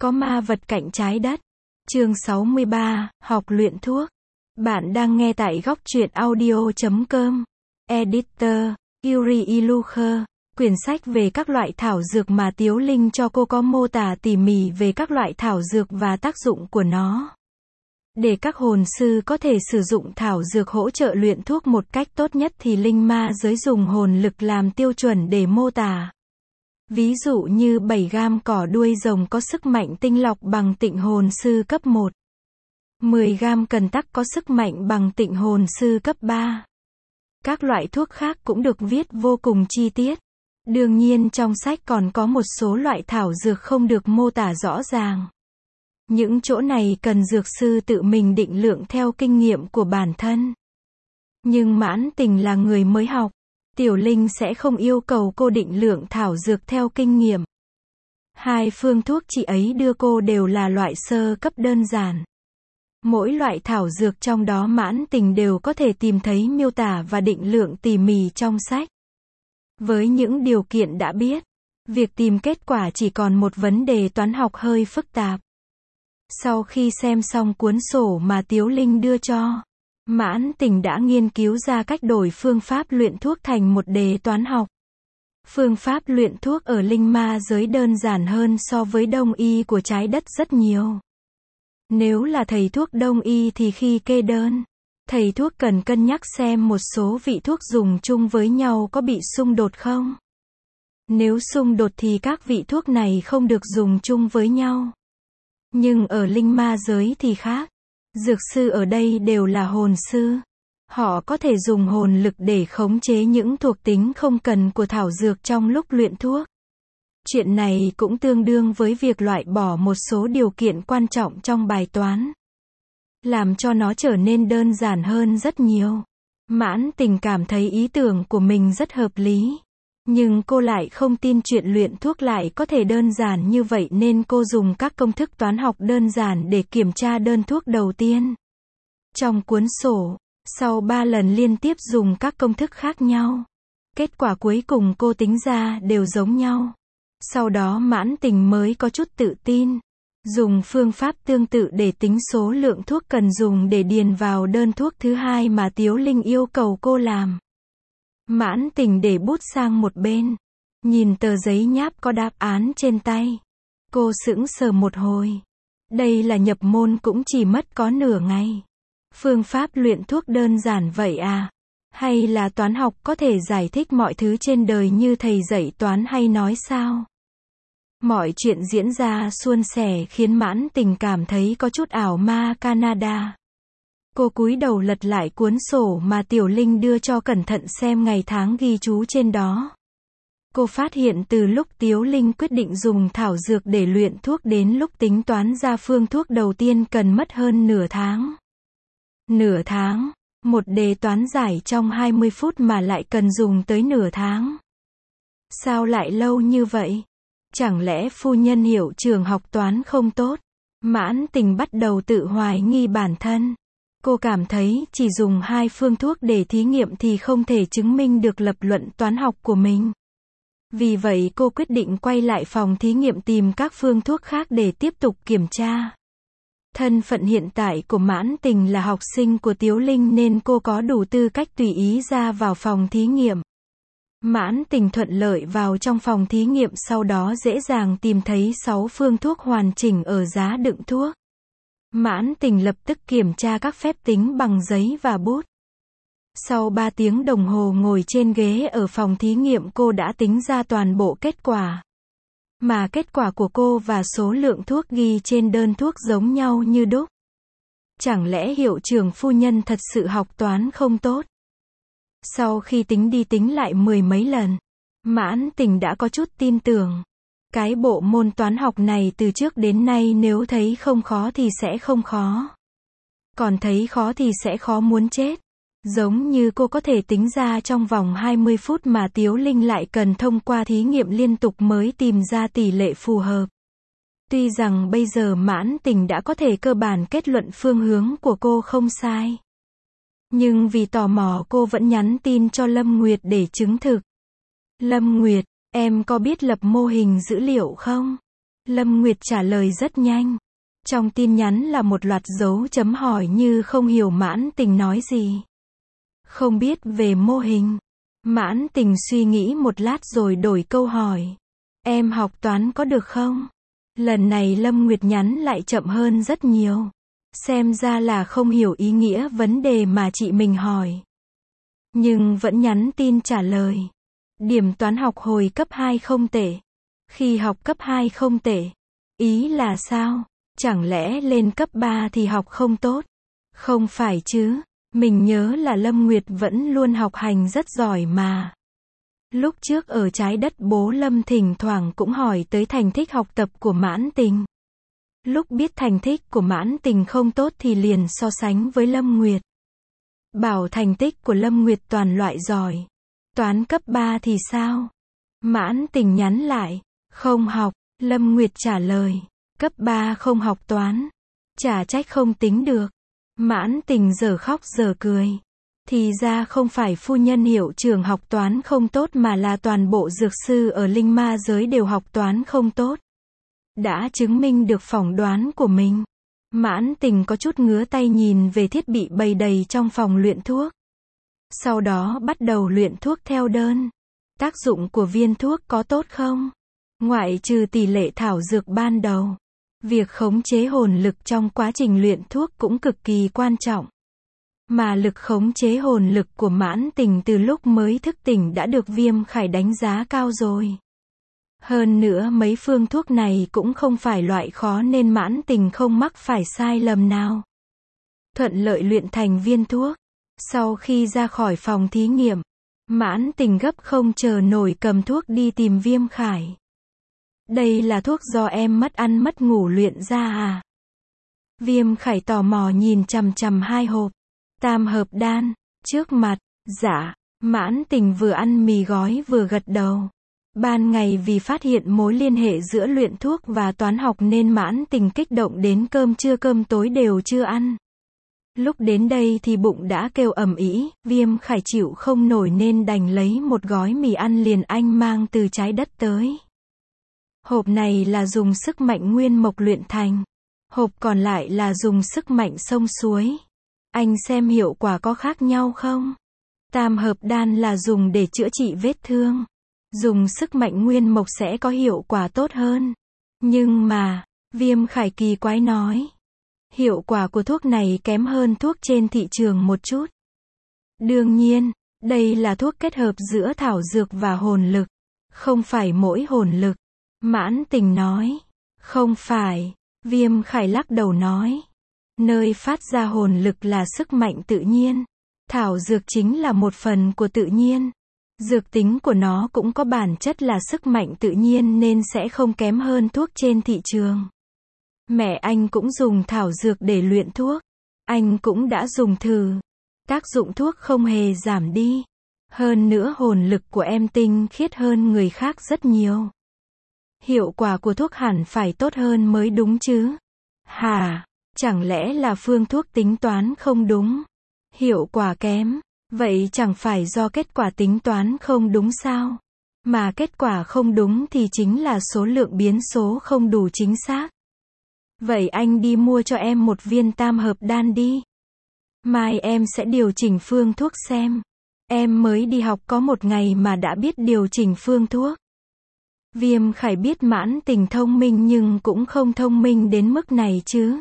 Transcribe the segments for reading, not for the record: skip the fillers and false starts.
Có ma vật cạnh trái đất. Chương 63, học luyện thuốc. Bạn đang nghe tại góc truyện audio.com. Editor, Yuri Ilukher. Quyển sách về các loại thảo dược mà Tiếu Linh cho cô có mô tả tỉ mỉ về các loại thảo dược và tác dụng của nó. Để các hồn sư có thể sử dụng thảo dược hỗ trợ luyện thuốc một cách tốt nhất thì linh ma giới dùng hồn lực làm tiêu chuẩn để mô tả. Ví dụ như 7 gam cỏ đuôi rồng có sức mạnh tinh lọc bằng tịnh hồn sư cấp 1. 10 gam cần tắc có sức mạnh bằng tịnh hồn sư cấp 3. Các loại thuốc khác cũng được viết vô cùng chi tiết. Đương nhiên trong sách còn có một số loại thảo dược không được mô tả rõ ràng. Những chỗ này cần dược sư tự mình định lượng theo kinh nghiệm của bản thân. Nhưng Mãn Tình là người mới học. Tiểu Linh sẽ không yêu cầu cô định lượng thảo dược theo kinh nghiệm. Hai phương thuốc chị ấy đưa cô đều là loại sơ cấp đơn giản. Mỗi loại thảo dược trong đó Mãn Tình đều có thể tìm thấy miêu tả và định lượng tỉ mỉ trong sách. Với những điều kiện đã biết, việc tìm kết quả chỉ còn một vấn đề toán học hơi phức tạp. Sau khi xem xong cuốn sổ mà Tiếu Linh đưa cho, Mãn Tình đã nghiên cứu ra cách đổi phương pháp luyện thuốc thành một đề toán học. Phương pháp luyện thuốc ở linh ma giới đơn giản hơn so với đông y của trái đất rất nhiều. Nếu là thầy thuốc đông y thì khi kê đơn, thầy thuốc cần cân nhắc xem một số vị thuốc dùng chung với nhau có bị xung đột không. Nếu xung đột thì các vị thuốc này không được dùng chung với nhau. Nhưng ở linh ma giới thì khác. Dược sư ở đây đều là hồn sư. Họ có thể dùng hồn lực để khống chế những thuộc tính không cần của thảo dược trong lúc luyện thuốc. Chuyện này cũng tương đương với việc loại bỏ một số điều kiện quan trọng trong bài toán, làm cho nó trở nên đơn giản hơn rất nhiều. Mãn Tình cảm thấy ý tưởng của mình rất hợp lý. Nhưng cô lại không tin chuyện luyện thuốc lại có thể đơn giản như vậy nên cô dùng các công thức toán học đơn giản để kiểm tra đơn thuốc đầu tiên. Trong cuốn sổ, sau 3 lần liên tiếp dùng các công thức khác nhau, kết quả cuối cùng cô tính ra đều giống nhau. Sau đó Mãn Tình mới có chút tự tin. Dùng phương pháp tương tự để tính số lượng thuốc cần dùng để điền vào đơn thuốc thứ hai mà Tiếu Linh yêu cầu cô làm. Mãn Tình để bút sang một bên, nhìn tờ giấy nháp có đáp án trên tay. Cô sững sờ một hồi. Đây là nhập môn cũng chỉ mất có nửa ngày. Phương pháp luyện thuốc đơn giản vậy à? Hay là toán học có thể giải thích mọi thứ trên đời như thầy dạy toán hay nói sao? Mọi chuyện diễn ra suôn sẻ khiến Mãn Tình cảm thấy có chút ảo ma Canada. Cô cúi đầu lật lại cuốn sổ mà Tiểu Linh đưa cho cẩn thận xem ngày tháng ghi chú trên đó. Cô phát hiện từ lúc Tiếu Linh quyết định dùng thảo dược để luyện thuốc đến lúc tính toán ra phương thuốc đầu tiên cần mất hơn nửa tháng. Nửa tháng, một đề toán giải trong 20 phút mà lại cần dùng tới nửa tháng. Sao lại lâu như vậy? Chẳng lẽ phu nhân hiệu trường học toán không tốt? Mãn Tình bắt đầu tự hoài nghi bản thân. Cô cảm thấy chỉ dùng 2 phương thuốc để thí nghiệm thì không thể chứng minh được lập luận toán học của mình. Vì vậy cô quyết định quay lại phòng thí nghiệm tìm các phương thuốc khác để tiếp tục kiểm tra. Thân phận hiện tại của Mãn Tình là học sinh của Tiếu Linh nên cô có đủ tư cách tùy ý ra vào phòng thí nghiệm. Mãn Tình thuận lợi vào trong phòng thí nghiệm, sau đó dễ dàng tìm thấy 6 phương thuốc hoàn chỉnh ở giá đựng thuốc. Mãn Tình lập tức kiểm tra các phép tính bằng giấy và bút. Sau 3 tiếng đồng hồ ngồi trên ghế ở phòng thí nghiệm cô đã tính ra toàn bộ kết quả. Mà kết quả của cô và số lượng thuốc ghi trên đơn thuốc giống nhau như đúc. Chẳng lẽ hiệu trưởng phu nhân thật sự học toán không tốt? Sau khi tính đi tính lại 10 mấy lần, Mãn Tình đã có chút tin tưởng. Cái bộ môn toán học này từ trước đến nay nếu thấy không khó thì sẽ không khó. Còn thấy khó thì sẽ khó muốn chết. Giống như cô có thể tính ra trong vòng 20 phút mà Tiếu Linh lại cần thông qua thí nghiệm liên tục mới tìm ra tỷ lệ phù hợp. Tuy rằng bây giờ Mãn Tình đã có thể cơ bản kết luận phương hướng của cô không sai. Nhưng vì tò mò cô vẫn nhắn tin cho Lâm Nguyệt để chứng thực. Lâm Nguyệt, em có biết lập mô hình dữ liệu không? Lâm Nguyệt trả lời rất nhanh. Trong tin nhắn là một loạt dấu chấm hỏi như không hiểu Mãn Tình nói gì. Không biết về mô hình. Mãn Tình suy nghĩ một lát rồi đổi câu hỏi. Em học toán có được không? Lần này Lâm Nguyệt nhắn lại chậm hơn rất nhiều. Xem ra là không hiểu ý nghĩa vấn đề mà chị mình hỏi. Nhưng vẫn nhắn tin trả lời. Điểm toán học hồi cấp 2 không tệ. Khi học cấp 2 không tệ. Ý là sao? Chẳng lẽ lên cấp 3 thì học không tốt? Không phải chứ. Mình nhớ là Lâm Nguyệt vẫn luôn học hành rất giỏi mà. Lúc trước ở Trái Đất bố Lâm thỉnh thoảng cũng hỏi tới thành tích học tập của Mãn Tình. Lúc biết thành tích của Mãn Tình không tốt thì liền so sánh với Lâm Nguyệt. Bảo thành tích của Lâm Nguyệt toàn loại giỏi. Toán cấp 3 thì sao? Mãn Tình nhắn lại. Không học. Lâm Nguyệt trả lời. Cấp 3 không học toán. Chả trách không tính được. Mãn Tình giờ khóc giờ cười. Thì ra không phải phu nhân hiệu trưởng học toán không tốt mà là toàn bộ dược sư ở linh ma giới đều học toán không tốt. Đã chứng minh được phỏng đoán của mình. Mãn Tình có chút ngứa tay nhìn về thiết bị bày đầy trong phòng luyện thuốc. Sau đó bắt đầu luyện thuốc theo đơn. Tác dụng của viên thuốc có tốt không? Ngoại trừ tỷ lệ thảo dược ban đầu. Việc khống chế hồn lực trong quá trình luyện thuốc cũng cực kỳ quan trọng. Mà lực khống chế hồn lực của Mãn Tình từ lúc mới thức tỉnh đã được Viêm Khải đánh giá cao rồi. Hơn nữa mấy phương thuốc này cũng không phải loại khó nên Mãn Tình không mắc phải sai lầm nào. Thuận lợi luyện thành viên thuốc. Sau khi ra khỏi phòng thí nghiệm, Mãn Tình gấp không chờ nổi cầm thuốc đi tìm Viêm Khải. Đây là thuốc do em mất ăn mất ngủ luyện ra à? Viêm Khải tò mò nhìn chằm chằm hai hộp tam hợp đan trước mặt. Dạ. Mãn Tình vừa ăn mì gói vừa gật đầu. Ban ngày vì phát hiện mối liên hệ giữa luyện thuốc và toán học nên Mãn Tình kích động đến cơm trưa cơm tối đều chưa ăn. Lúc đến đây thì bụng đã kêu ầm ĩ, Viêm Khải chịu không nổi nên đành lấy một gói mì ăn liền anh mang từ Trái Đất tới. Hộp này là dùng sức mạnh nguyên mộc luyện thành. Hộp còn lại là dùng sức mạnh sông suối. Anh xem hiệu quả có khác nhau không? Tam hợp đan là dùng để chữa trị vết thương. Dùng sức mạnh nguyên mộc sẽ có hiệu quả tốt hơn. Nhưng mà, Viêm Khải kỳ quái nói. Hiệu quả của thuốc này kém hơn thuốc trên thị trường một chút. Đương nhiên, đây là thuốc kết hợp giữa thảo dược và hồn lực. Không phải mỗi hồn lực. Mãn Tình nói. Không phải. Viêm Khải lắc đầu nói. Nơi phát ra hồn lực là sức mạnh tự nhiên. Thảo dược chính là một phần của tự nhiên. Dược tính của nó cũng có bản chất là sức mạnh tự nhiên nên sẽ không kém hơn thuốc trên thị trường. Mẹ anh cũng dùng thảo dược để luyện thuốc. Anh cũng đã dùng thử. Tác dụng thuốc không hề giảm đi. Hơn nữa hồn lực của em tinh khiết hơn người khác rất nhiều. Hiệu quả của thuốc hẳn phải tốt hơn mới đúng chứ. Hả? Chẳng lẽ là phương thuốc tính toán không đúng? Hiệu quả kém. Vậy chẳng phải do kết quả tính toán không đúng sao? Mà kết quả không đúng thì chính là số lượng biến số không đủ chính xác. Vậy anh đi mua cho em một viên tam hợp đan đi. Mai em sẽ điều chỉnh phương thuốc xem. Em mới đi học có một ngày mà đã biết điều chỉnh phương thuốc. Viêm Khải biết Mãn Tình thông minh nhưng cũng không thông minh đến mức này chứ.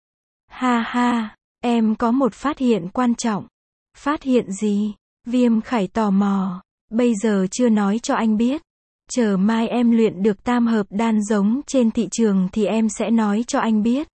Ha ha, em có một phát hiện quan trọng. Phát hiện gì? Viêm Khải tò mò. Bây giờ chưa nói cho anh biết. Chờ mai em luyện được tam hợp đan giống trên thị trường thì em sẽ nói cho anh biết.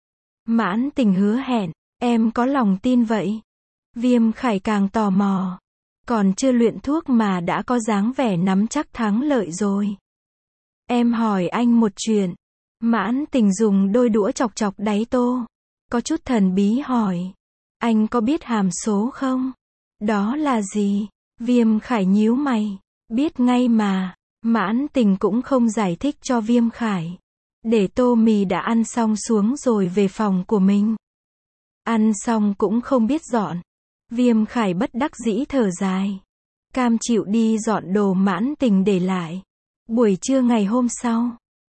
Mãn Tình hứa hẹn. Em có lòng tin vậy? Viêm Khải càng tò mò. Còn chưa luyện thuốc mà đã có dáng vẻ nắm chắc thắng lợi rồi. Em hỏi anh một chuyện. Mãn Tình dùng đôi đũa chọc chọc đáy tô. Có chút thần bí hỏi. Anh có biết hàm số không? Đó là gì? Viêm Khải nhíu mày. Biết ngay mà. Mãn Tình cũng không giải thích cho Viêm Khải. Để tô mì đã ăn xong xuống rồi về phòng của mình. Ăn xong cũng không biết dọn. Viêm Khải bất đắc dĩ thở dài. Cam chịu đi dọn đồ Mãn Tình để lại. Buổi trưa ngày hôm sau,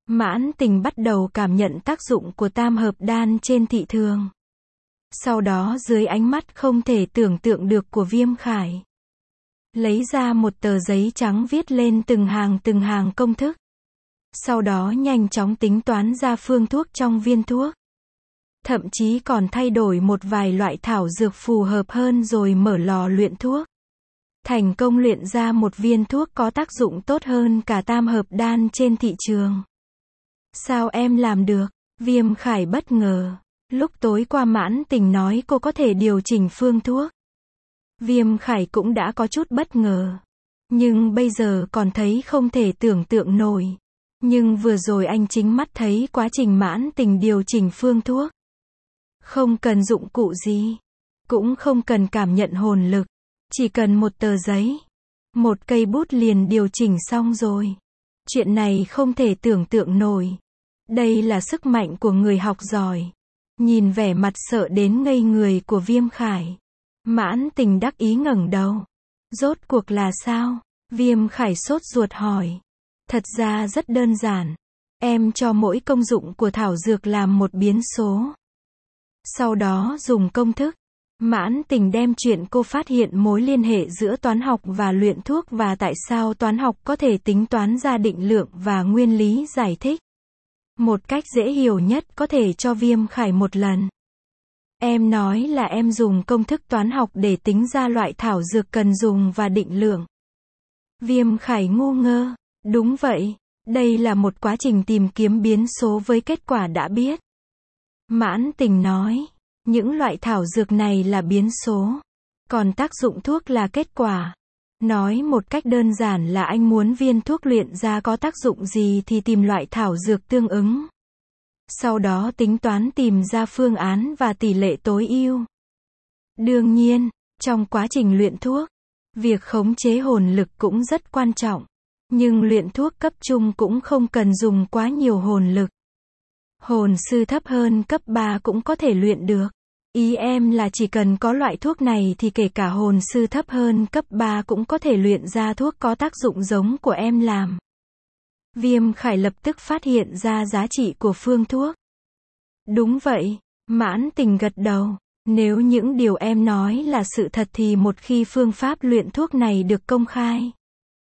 Mãn Tình bắt đầu cảm nhận tác dụng của tam hợp đan trên thị thường. Sau đó dưới ánh mắt không thể tưởng tượng được của Viêm Khải, lấy ra một tờ giấy trắng viết lên từng hàng công thức. Sau đó nhanh chóng tính toán ra phương thuốc trong viên thuốc. Thậm chí còn thay đổi một vài loại thảo dược phù hợp hơn rồi mở lò luyện thuốc. Thành công luyện ra một viên thuốc có tác dụng tốt hơn cả tam hợp đan trên thị trường. Sao em làm được? Viêm Khải bất ngờ. Lúc tối qua Mãn Tình nói cô có thể điều chỉnh phương thuốc. Viêm Khải cũng đã có chút bất ngờ. Nhưng bây giờ còn thấy không thể tưởng tượng nổi. Nhưng vừa rồi anh chính mắt thấy quá trình Mãn Tình điều chỉnh phương thuốc. Không cần dụng cụ gì. Cũng không cần cảm nhận hồn lực. Chỉ cần một tờ giấy. Một cây bút liền điều chỉnh xong rồi. Chuyện này không thể tưởng tượng nổi. Đây là sức mạnh của người học giỏi. Nhìn vẻ mặt sợ đến ngây người của Viêm Khải. Mãn Tình đắc ý ngẩng đầu. Rốt cuộc là sao? Viêm Khải sốt ruột hỏi. Thật ra rất đơn giản. Em cho mỗi công dụng của thảo dược làm một biến số. Sau đó dùng công thức. Mãn Tình đem chuyện cô phát hiện mối liên hệ giữa toán học và luyện thuốc và tại sao toán học có thể tính toán ra định lượng và nguyên lý giải thích. Một cách dễ hiểu nhất có thể cho Viêm Khải một lần. Em nói là em dùng công thức toán học để tính ra loại thảo dược cần dùng và định lượng. Viêm Khải ngu ngơ. Đúng vậy. Đây là một quá trình tìm kiếm biến số với kết quả đã biết. Mãn Tình nói. Những loại thảo dược này là biến số. Còn tác dụng thuốc là kết quả. Nói một cách đơn giản là anh muốn viên thuốc luyện ra có tác dụng gì thì tìm loại thảo dược tương ứng. Sau đó tính toán tìm ra phương án và tỷ lệ tối ưu. Đương nhiên, trong quá trình luyện thuốc, việc khống chế hồn lực cũng rất quan trọng. Nhưng luyện thuốc cấp trung cũng không cần dùng quá nhiều hồn lực. Hồn sư thấp hơn cấp 3 cũng có thể luyện được. Ý em là chỉ cần có loại thuốc này thì kể cả hồn sư thấp hơn cấp 3 cũng có thể luyện ra thuốc có tác dụng giống của em làm. Viêm Khải lập tức phát hiện ra giá trị của phương thuốc. Đúng vậy, Mãn Tình gật đầu. Nếu những điều em nói là sự thật thì một khi phương pháp luyện thuốc này được công khai,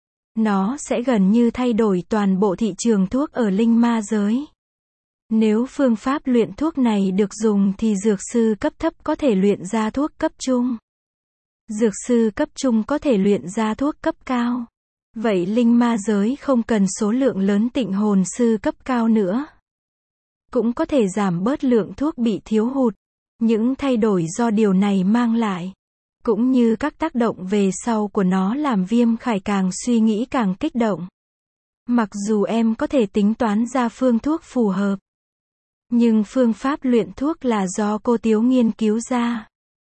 nó sẽ gần như thay đổi toàn bộ thị trường thuốc ở linh ma giới. Nếu phương pháp luyện thuốc này được dùng thì dược sư cấp thấp có thể luyện ra thuốc cấp trung. Dược sư cấp trung có thể luyện ra thuốc cấp cao. Vậy linh ma giới không cần số lượng lớn tịnh hồn sư cấp cao nữa. Cũng có thể giảm bớt lượng thuốc bị thiếu hụt. Những thay đổi do điều này mang lại, cũng như các tác động về sau của nó làm Viêm Khải càng suy nghĩ càng kích động. Mặc dù em có thể tính toán ra phương thuốc phù hợp, nhưng phương pháp luyện thuốc là do cô Tiếu nghiên cứu ra.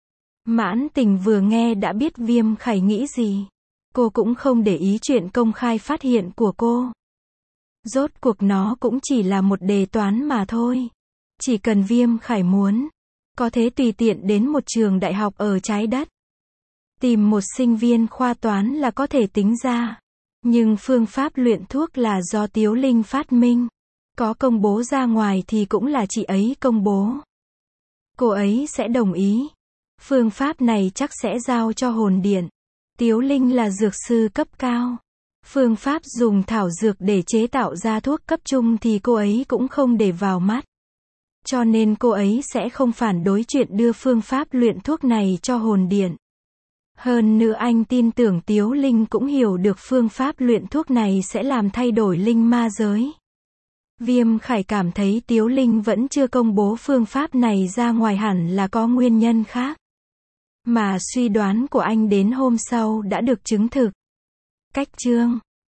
Mãn Tình vừa nghe đã biết Viêm Khải nghĩ gì. Cô cũng không để ý chuyện công khai phát hiện của cô. Rốt cuộc nó cũng chỉ là một đề toán mà thôi. Chỉ cần Viêm Khải muốn, có thể tùy tiện đến một trường đại học ở trái đất. Tìm một sinh viên khoa toán là có thể tính ra. Nhưng phương pháp luyện thuốc là do Tiếu Linh phát minh. Có công bố ra ngoài thì cũng là chị ấy công bố. Cô ấy sẽ đồng ý. Phương pháp này chắc sẽ giao cho hồn điện. Tiếu Linh là dược sư cấp cao. Phương pháp dùng thảo dược để chế tạo ra thuốc cấp trung thì cô ấy cũng không để vào mắt. Cho nên cô ấy sẽ không phản đối chuyện đưa phương pháp luyện thuốc này cho hồn điện. Hơn nữa anh tin tưởng Tiếu Linh cũng hiểu được phương pháp luyện thuốc này sẽ làm thay đổi linh ma giới. Viêm Khải cảm thấy Tiếu Linh vẫn chưa công bố phương pháp này ra ngoài hẳn là có nguyên nhân khác. Mà suy đoán của anh đến hôm sau đã được chứng thực. Cách chương